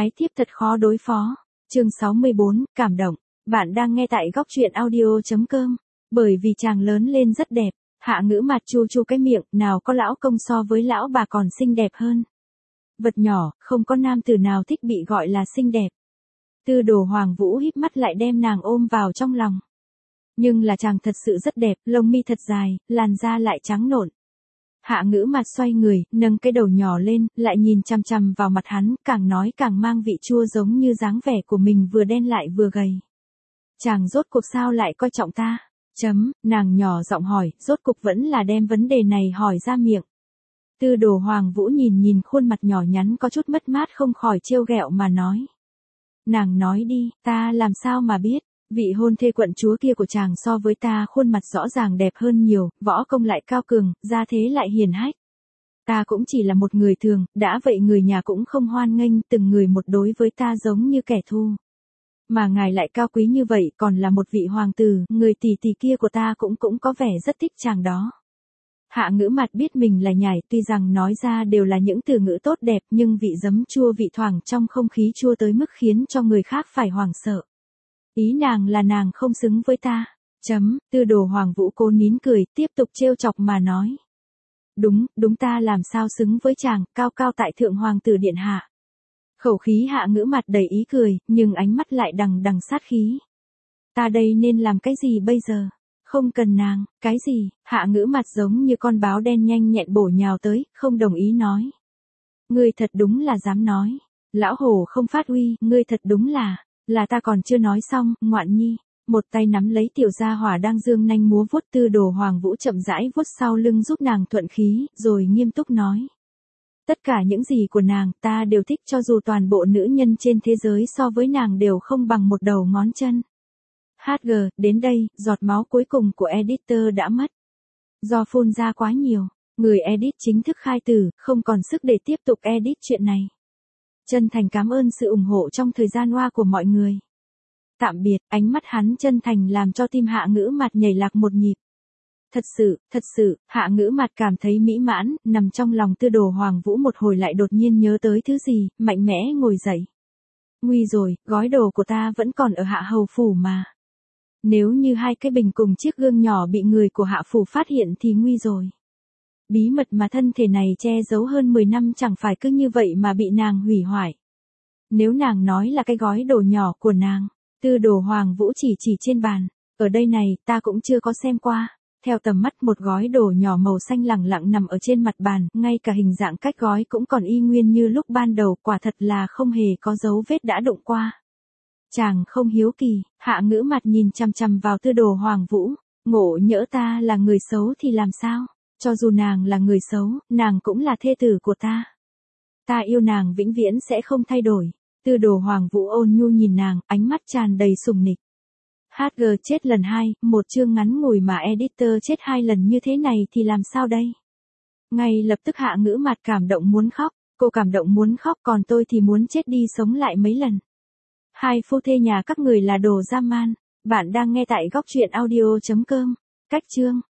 Ái thiếp thật khó đối phó. Chương 64, cảm động. Bạn đang nghe tại góc truyện audio.com. Bởi vì chàng lớn lên rất đẹp, Hạ Ngữ Mạt chu chu cái miệng, nào có lão công so với lão bà còn xinh đẹp hơn. Vật nhỏ, không có nam tử nào thích bị gọi là xinh đẹp. Tư Đồ Hoàng Vũ híp mắt lại đem nàng ôm vào trong lòng. Nhưng là chàng thật sự rất đẹp, lông mi thật dài, làn da lại trắng nộn. Hạ Ngữ Mạt xoay người, nâng cái đầu nhỏ lên, lại nhìn chằm chằm vào mặt hắn, càng nói càng mang vị chua giống như dáng vẻ của mình vừa đen lại vừa gầy. Chàng rốt cuộc sao lại coi trọng ta? Nàng nhỏ giọng hỏi, rốt cuộc vẫn là đem vấn đề này hỏi ra miệng. Tư Đồ Hoàng Vũ nhìn khuôn mặt nhỏ nhắn có chút mất mát không khỏi trêu ghẹo mà nói. Nàng nói đi, ta làm sao mà biết, vị hôn thê quận chúa kia của chàng so với ta khuôn mặt rõ ràng đẹp hơn nhiều, võ công lại cao cường, gia thế lại hiền hách. Ta cũng chỉ là một người thường, đã vậy người nhà cũng không hoan nghênh, từng người một đối với ta giống như kẻ thù. Mà ngài lại cao quý như vậy, còn là một vị hoàng tử, người tỷ tỷ kia của ta cũng có vẻ rất thích chàng đó. Hạ Ngữ Mạt biết mình là nhảy, tuy rằng nói ra đều là những từ ngữ tốt đẹp, nhưng vị giấm chua vị thoảng trong không khí chua tới mức khiến cho người khác phải hoảng sợ. Ý nàng là nàng không xứng với ta. Tư Đồ Hoàng Vũ cố nín cười, tiếp tục trêu chọc mà nói. Đúng ta làm sao xứng với chàng, cao cao tại thượng hoàng tử điện hạ. Khẩu khí Hạ Ngữ Mạt đầy ý cười, nhưng ánh mắt lại đằng sát khí. Ta đây nên làm cái gì bây giờ? Không cần nàng, cái gì? Hạ Ngữ Mạt giống như con báo đen nhanh nhẹn bổ nhào tới, không đồng ý nói. Ngươi thật đúng là dám nói. Lão hổ không phát uy, ngươi thật đúng là ta còn chưa nói xong, ngoạn nhi. Một tay nắm lấy tiểu gia hỏa đang dương nanh múa vuốt. Tư Đồ Hoàng Vũ chậm rãi vuốt sau lưng giúp nàng thuận khí, rồi nghiêm túc nói. Tất cả những gì của nàng ta đều thích, cho dù toàn bộ nữ nhân trên thế giới so với nàng đều không bằng một đầu ngón chân. HG, đến đây, giọt máu cuối cùng của editor đã mất. Do phun ra quá nhiều, người edit chính thức khai tử, không còn sức để tiếp tục edit chuyện này. Chân thành cảm ơn sự ủng hộ trong thời gian qua của mọi người. Tạm biệt. Ánh mắt hắn chân thành làm cho tim Hạ Ngữ Mạt nhảy lạc một nhịp. Thật sự, Hạ Ngữ Mạt cảm thấy mỹ mãn, nằm trong lòng Tư Đồ Hoàng Vũ một hồi lại đột nhiên nhớ tới thứ gì, mạnh mẽ ngồi dậy. Nguy rồi, gói đồ của ta vẫn còn ở Hạ Hầu Phủ mà. Nếu như hai cái bình cùng chiếc gương nhỏ bị người của Hạ Phủ phát hiện thì nguy rồi. Bí mật mà thân thể này che giấu hơn 10 năm chẳng phải cứ như vậy mà bị nàng hủy hoại. Nếu nàng nói là cái gói đồ nhỏ của nàng, Tư Đồ Hoàng Vũ chỉ trên bàn. Ở đây này, ta cũng chưa có xem qua. Theo tầm mắt một gói đồ nhỏ màu xanh lẳng lặng nằm ở trên mặt bàn, ngay cả hình dạng cách gói cũng còn y nguyên như lúc ban đầu, quả thật là không hề có dấu vết đã đụng qua. Chàng không hiếu kỳ, Hạ Ngữ Mạt nhìn chằm chằm vào Tư Đồ Hoàng Vũ, ngộ nhỡ ta là người xấu thì làm sao? Cho dù nàng là người xấu, nàng cũng là thê tử của ta. Ta yêu nàng vĩnh viễn sẽ không thay đổi. Tư Đồ Hoàng Vũ ôn nhu nhìn nàng, ánh mắt tràn đầy sủng nịch. HG chết lần 2, một chương ngắn ngủi mà editor chết 2 lần như thế này thì làm sao đây? Ngay lập tức Hạ Ngữ Mạt cảm động muốn khóc, cô cảm động muốn khóc, còn tôi thì muốn chết đi sống lại mấy lần. Hai phu thê nhà các người là đồ dã man. Bạn đang nghe tại góc truyện audio.com. Cách chương